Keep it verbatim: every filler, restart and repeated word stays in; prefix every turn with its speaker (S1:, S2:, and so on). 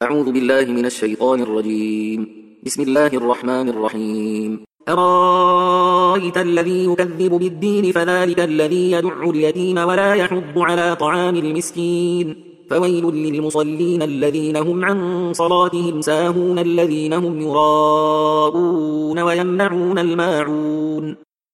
S1: أعوذ بالله من الشيطان الرجيم. بسم الله الرحمن الرحيم. أرأيت الذي يكذب بالدين فذلك الذي يدع اليتيم ولا يحض على طعام المسكين فويل للمصلين الذين هم عن صلاتهم ساهون الذين هم يراءون ويمنعون الماعون